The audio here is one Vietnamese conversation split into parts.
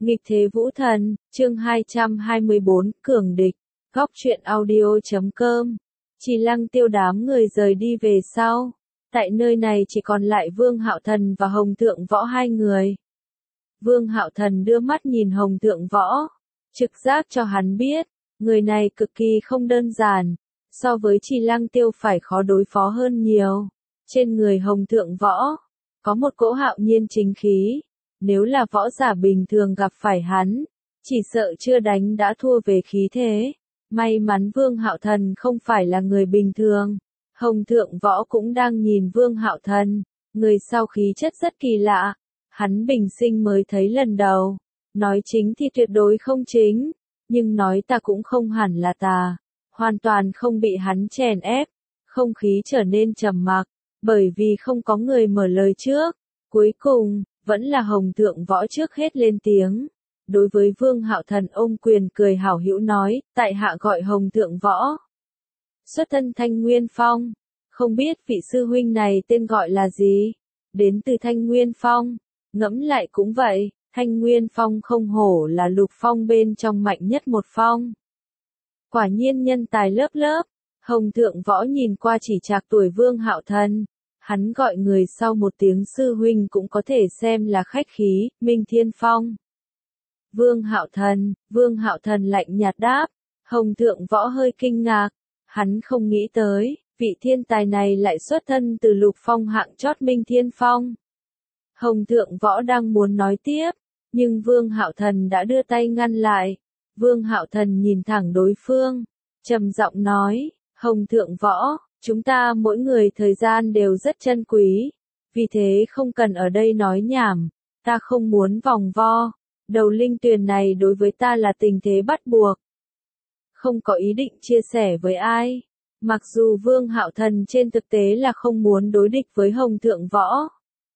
Nghịch thế vũ thần, chương 224, cường địch, góc truyện audio.com. Chỉ Lăng Tiêu đám người rời đi về sau. Tại nơi này chỉ còn lại Vương Hạo Thần và Hồng Thượng Võ hai người. Vương Hạo Thần đưa mắt nhìn Hồng Thượng Võ, trực giác cho hắn biết, người này cực kỳ không đơn giản, so với Chỉ Lăng Tiêu phải khó đối phó hơn nhiều. Trên người Hồng Thượng Võ, có một cỗ hạo nhiên chính khí. Nếu là võ giả bình thường gặp phải hắn, chỉ sợ chưa đánh đã thua về khí thế. May mắn Vương Hạo Thần không phải là người bình thường. Hồng Thượng Võ cũng đang nhìn Vương Hạo Thần, người sau khí chất rất kỳ lạ. Hắn bình sinh mới thấy lần đầu. Nói chính thì tuyệt đối không chính, nhưng nói ta cũng không hẳn là tà. Hoàn toàn không bị hắn chèn ép. Không khí trở nên trầm mặc, bởi vì không có người mở lời trước. Cuối cùng, vẫn là Hồng Thượng Võ trước hết lên tiếng. Đối với Vương Hạo Thần ôm quyền cười hảo hữu nói, tại hạ gọi Hồng Thượng Võ. Xuất thân Thanh Nguyên Phong. Không biết vị sư huynh này tên gọi là gì? Đến từ Thanh Nguyên Phong. Ngẫm lại cũng vậy, Thanh Nguyên Phong không hổ là lục phong bên trong mạnh nhất một phong. Quả nhiên nhân tài lớp lớp. Hồng Thượng Võ nhìn qua chỉ trạc tuổi Vương Hạo Thần. Hắn gọi người sau một tiếng sư huynh cũng có thể xem là khách khí, Minh Thiên Phong. Vương Hạo Thần lạnh nhạt đáp. Hồng Thượng Võ hơi kinh ngạc. Hắn không nghĩ tới, vị thiên tài này lại xuất thân từ lục phong hạng chót Minh Thiên Phong. Hồng Thượng Võ đang muốn nói tiếp, nhưng Vương Hạo Thần đã đưa tay ngăn lại. Vương Hạo Thần nhìn thẳng đối phương, trầm giọng nói, Hồng Thượng Võ, chúng ta mỗi người thời gian đều rất chân quý, vì thế không cần ở đây nói nhảm, ta không muốn vòng vo, đầu linh tuyền này đối với ta là tình thế bắt buộc. Không có ý định chia sẻ với ai, mặc dù Vương Hạo Thần trên thực tế là không muốn đối địch với Hồng Thượng Võ.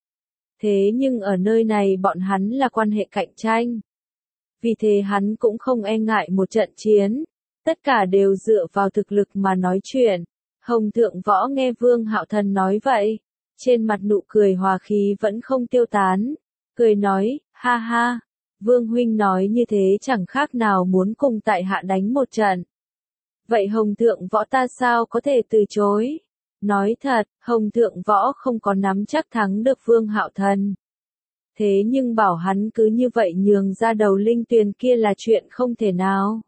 Thế nhưng ở nơi này bọn hắn là quan hệ cạnh tranh. Vì thế hắn cũng không e ngại một trận chiến, tất cả đều dựa vào thực lực mà nói chuyện. Hồng Thượng Võ nghe Vương Hạo Thần nói vậy, trên mặt nụ cười hòa khí vẫn không tiêu tán, cười nói, ha ha, Vương huynh nói như thế chẳng khác nào muốn cùng tại hạ đánh một trận. Vậy Hồng Thượng Võ ta sao có thể từ chối? Nói thật, Hồng Thượng Võ không có nắm chắc thắng được Vương Hạo Thần. Thế nhưng bảo hắn cứ như vậy nhường ra đầu linh tuyền kia là chuyện không thể nào.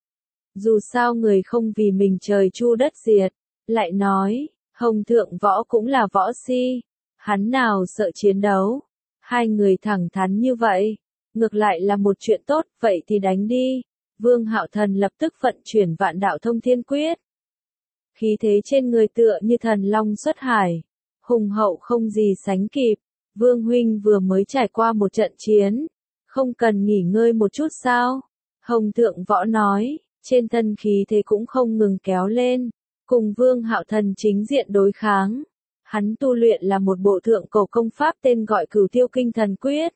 Dù sao người không vì mình trời chu đất diệt. Lại nói, Hồng Thượng Võ cũng là võ si, hắn nào sợ chiến đấu, hai người thẳng thắn như vậy, ngược lại là một chuyện tốt, vậy thì đánh đi. Vương Hạo Thần lập tức vận chuyển Vạn Đạo Thông Thiên Quyết. Khí thế trên người tựa như thần long xuất hải, hùng hậu không gì sánh kịp. Vương huynh vừa mới trải qua một trận chiến, không cần nghỉ ngơi một chút sao? Hồng Thượng Võ nói, trên thân khí thế cũng không ngừng kéo lên. Cùng Vương Hạo Thần chính diện đối kháng. Hắn tu luyện là một bộ thượng cổ công pháp tên gọi Cửu Tiêu Kinh Thần Quyết.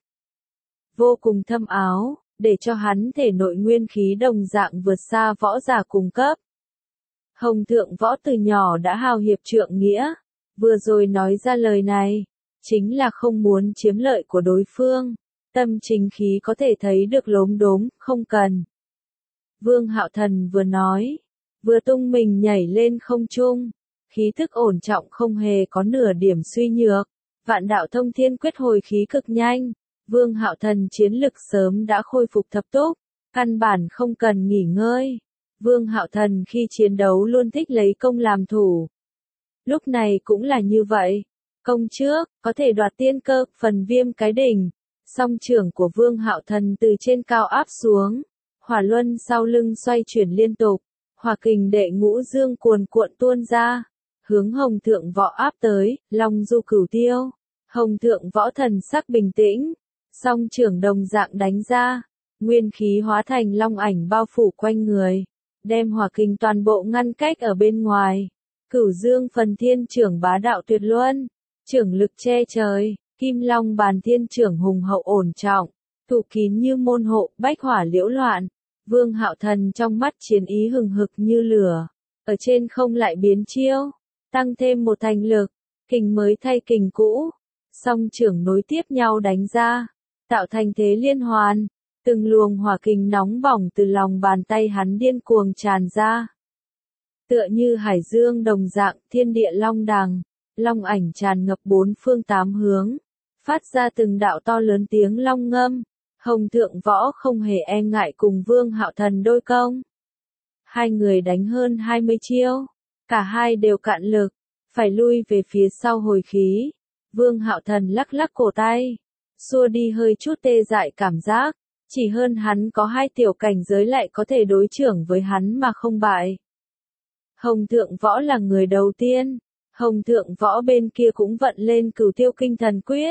Vô cùng thâm áo, để cho hắn thể nội nguyên khí đồng dạng vượt xa võ giả cùng cấp. Hồng Thượng Võ từ nhỏ đã hào hiệp trượng nghĩa. Vừa rồi nói ra lời này, chính là không muốn chiếm lợi của đối phương. Tâm chính khí có thể thấy được lốm đốm, không cần. Vương Hạo Thần vừa nói, vừa tung mình nhảy lên không trung, khí thức ổn trọng không hề có nửa điểm suy nhược. Vạn Đạo Thông Thiên Quyết hồi khí cực nhanh, Vương Hạo Thần chiến lực sớm đã khôi phục thập túc, căn bản không cần nghỉ ngơi. Vương Hạo Thần khi chiến đấu luôn thích lấy công làm thủ. Lúc này cũng là như vậy, công trước, có thể đoạt tiên cơ, phần Viêm cái đỉnh, song trưởng của Vương Hạo Thần từ trên cao áp xuống, hỏa luân sau lưng xoay chuyển liên tục. Hỏa kình đệ ngũ dương cuồn cuộn tuôn ra, hướng Hồng Thượng Võ áp tới, long du cửu tiêu. Hồng Thượng Võ thần sắc bình tĩnh, song trưởng đồng dạng đánh ra, nguyên khí hóa thành long ảnh bao phủ quanh người, đem hỏa kình toàn bộ ngăn cách ở bên ngoài. Cửu dương phần thiên trưởng bá đạo tuyệt luân, trưởng lực che trời, kim long bàn thiên trưởng hùng hậu ổn trọng, thủ kín như môn hộ, bách hỏa liễu loạn. Vương Hạo Thần trong mắt chiến ý hừng hực như lửa, ở trên không lại biến chiêu, tăng thêm một thành lực, kình mới thay kình cũ, song trưởng nối tiếp nhau đánh ra, tạo thành thế liên hoàn, Từng luồng hỏa kình nóng bỏng từ lòng bàn tay hắn điên cuồng tràn ra. Tựa như hải dương đồng dạng, thiên địa long đằng, long ảnh tràn ngập bốn phương tám hướng, phát ra từng đạo to lớn tiếng long ngâm. Hồng Thượng Võ không hề e ngại cùng Vương Hạo Thần đôi công. Hai người đánh hơn 20 chiêu, cả hai đều cạn lực, phải lui về phía sau hồi khí. Vương Hạo Thần lắc lắc cổ tay, xua đi hơi chút tê dại cảm giác, chỉ hơn hắn có 2 tiểu cảnh giới lại có thể đối chưởng với hắn mà không bại. Hồng Thượng Võ là người đầu tiên, Hồng Thượng Võ bên kia cũng vận lên Cửu Tiêu Kinh Thần Quyết.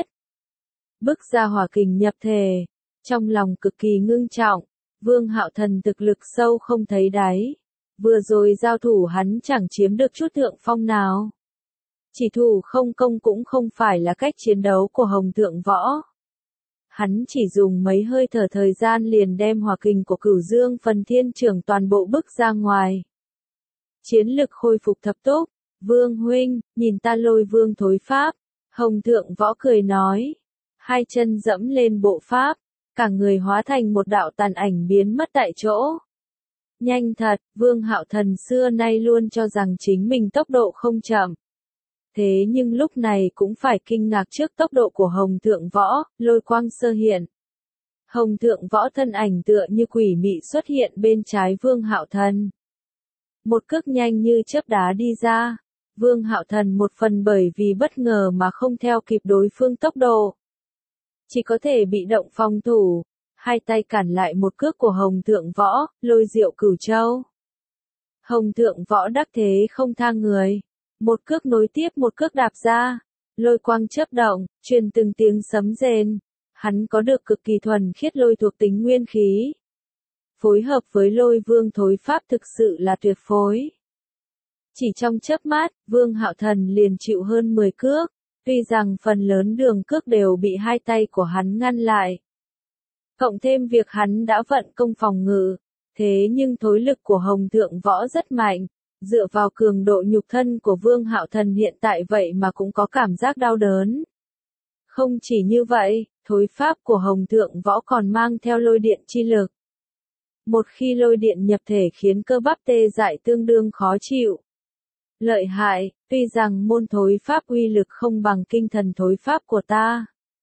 Bức ra hỏa kình nhập thể, trong lòng cực kỳ ngưng trọng, Vương Hạo Thần thực lực sâu không thấy đáy. Vừa rồi giao thủ hắn chẳng chiếm được chút thượng phong nào. Chỉ thủ không công cũng không phải là cách chiến đấu của Hồng Thượng Võ. Hắn chỉ dùng mấy hơi thở thời gian liền đem hỏa kình của Cửu Dương Phần Thiên Trưởng toàn bộ bức ra ngoài. Chiến lực khôi phục thập túc, Vương huynh, nhìn ta Lôi Vương thối pháp. Hồng Thượng Võ cười nói, hai chân dẫm lên bộ pháp, cả người hóa thành một đạo tàn ảnh biến mất tại chỗ. Nhanh thật, Vương Hạo Thần xưa nay luôn cho rằng chính mình tốc độ không chậm. Thế nhưng lúc này cũng phải kinh ngạc trước tốc độ của Hồng Thượng Võ, lôi quang sơ hiện. Hồng Thượng Võ thân ảnh tựa như quỷ mị xuất hiện bên trái Vương Hạo Thần. Một cước nhanh như chớp đá đi ra. Vương Hạo Thần một phần bởi vì bất ngờ mà không theo kịp đối phương tốc độ. Chỉ có thể bị động phòng thủ, hai tay cản lại một cước của Hồng Thượng Võ, Lôi Diệu Cửu Châu. Hồng Thượng Võ đắc thế không tha người, một cước nối tiếp một cước đạp ra, lôi quang chớp động, truyền từng tiếng sấm rền. Hắn có được cực kỳ thuần khiết lôi thuộc tính nguyên khí. Phối hợp với Lôi Vương thối pháp thực sự là tuyệt phối. Chỉ trong chớp mắt, Vương Hạo Thần liền chịu hơn 10 cước, tuy rằng phần lớn đường cước đều bị hai tay của hắn ngăn lại. Cộng thêm việc hắn đã vận công phòng ngự, thế nhưng thối lực của Hồng Thượng Võ rất mạnh, dựa vào cường độ nhục thân của Vương Hạo Thần hiện tại vậy mà cũng có cảm giác đau đớn. Không chỉ như vậy, thối pháp của Hồng Thượng Võ còn mang theo lôi điện chi lực. Một khi lôi điện nhập thể khiến cơ bắp tê dại tương đương khó chịu. Lợi hại, tuy rằng môn thối pháp uy lực không bằng kinh thần thối pháp của ta,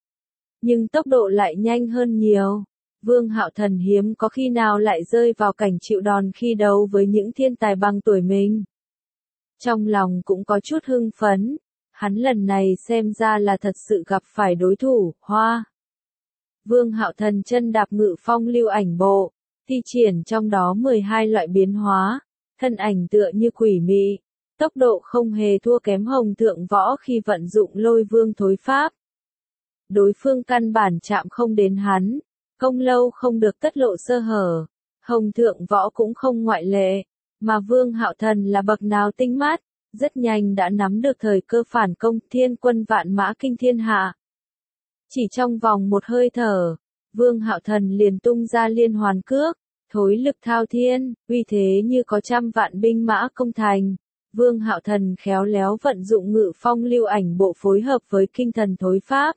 nhưng tốc độ lại nhanh hơn nhiều. Vương Hạo Thần hiếm có khi nào lại rơi vào cảnh chịu đòn khi đấu với những thiên tài bằng tuổi mình. Trong lòng cũng có chút hưng phấn, hắn lần này xem ra là thật sự gặp phải đối thủ, Hoa. Vương Hạo Thần chân đạp ngự phong lưu ảnh bộ, thi triển trong đó 12 loại biến hóa, thân ảnh tựa như quỷ mị, tốc độ không hề thua kém Hồng Thượng Võ khi vận dụng Lôi Vương thối pháp. Đối phương căn bản chạm không đến hắn, công lâu không được tất lộ sơ hở, Hồng Thượng Võ cũng không ngoại lệ, mà Vương Hạo Thần là bậc nào tinh mắt, rất nhanh đã nắm được thời cơ phản công thiên quân vạn mã kinh thiên hạ. Chỉ trong vòng một hơi thở, Vương Hạo Thần liền tung ra liên hoàn cước, thối lực thao thiên, uy thế như có trăm vạn binh mã công thành. Vương Hạo Thần khéo léo vận dụng ngự phong lưu ảnh bộ phối hợp với kinh thần thối pháp.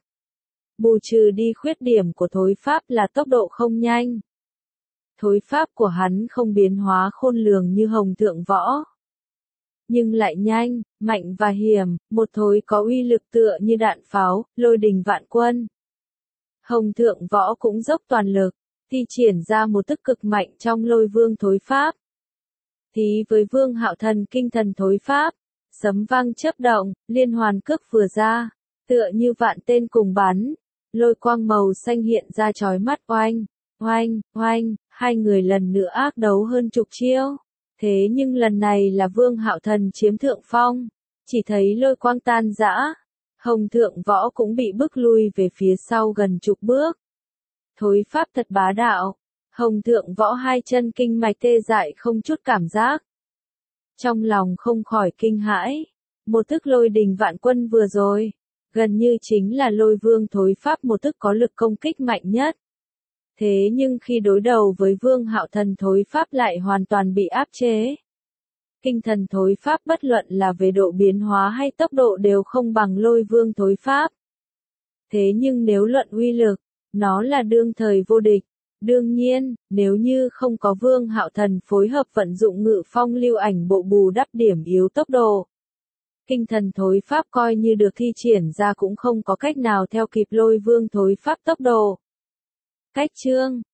Bù trừ đi khuyết điểm của thối pháp là tốc độ không nhanh. Thối pháp của hắn không biến hóa khôn lường như Hồng Thượng Võ, nhưng lại nhanh, mạnh và hiểm, một thối có uy lực tựa như đạn pháo, lôi đình vạn quân. Hồng Thượng Võ cũng dốc toàn lực, thi triển ra một tức cực mạnh trong Lôi Vương thối pháp. Thí với Vương Hạo Thần kinh thần thối pháp, sấm vang chớp động, liên hoàn cước vừa ra, tựa như vạn tên cùng bắn, lôi quang màu xanh hiện ra chói mắt oanh, oanh, oanh, hai người lần nữa ác đấu hơn chục chiêu. Thế nhưng lần này là Vương Hạo Thần chiếm thượng phong, chỉ thấy lôi quang tan rã, Hồng Thượng Võ cũng bị bức lui về phía sau gần chục bước. Thối pháp thật bá đạo, Hồng Thượng Võ hai chân kinh mạch tê dại không chút cảm giác. Trong lòng không khỏi kinh hãi, một thức lôi đình vạn quân vừa rồi, gần như chính là Lôi Vương thối pháp một thức có lực công kích mạnh nhất. Thế nhưng khi đối đầu với Vương Hạo Thần thối pháp lại hoàn toàn bị áp chế. Kinh thần thối pháp bất luận là về độ biến hóa hay tốc độ đều không bằng Lôi Vương thối pháp. Thế nhưng nếu luận uy lực, nó là đương thời vô địch. Đương nhiên, nếu như không có Vương Hạo Thần phối hợp vận dụng Ngự Phong lưu ảnh bộ bù đắp điểm yếu tốc độ, Kinh Thần Thối Pháp coi như được thi triển ra cũng không có cách nào theo kịp Lôi Vương Thối Pháp tốc độ. Cách chương